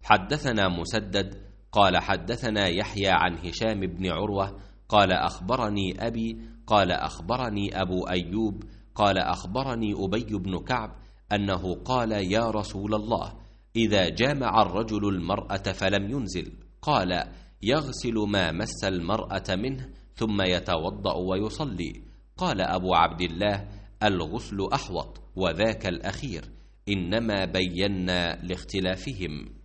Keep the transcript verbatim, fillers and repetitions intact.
حدثنا مسدد قال حدثنا يحيى عن هشام بن عروة قال أخبرني أبي قال أخبرني أبو أيوب قال أخبرني أبي بن كعب أنه قال يا رسول الله إذا جامع الرجل المرأة فلم ينزل قال يغسل ما مس المرأة منه ثم يتوضأ ويصلي. قال أبو عبد الله الغسل أحوط وذاك الأخير، إنما بينا لاختلافهم.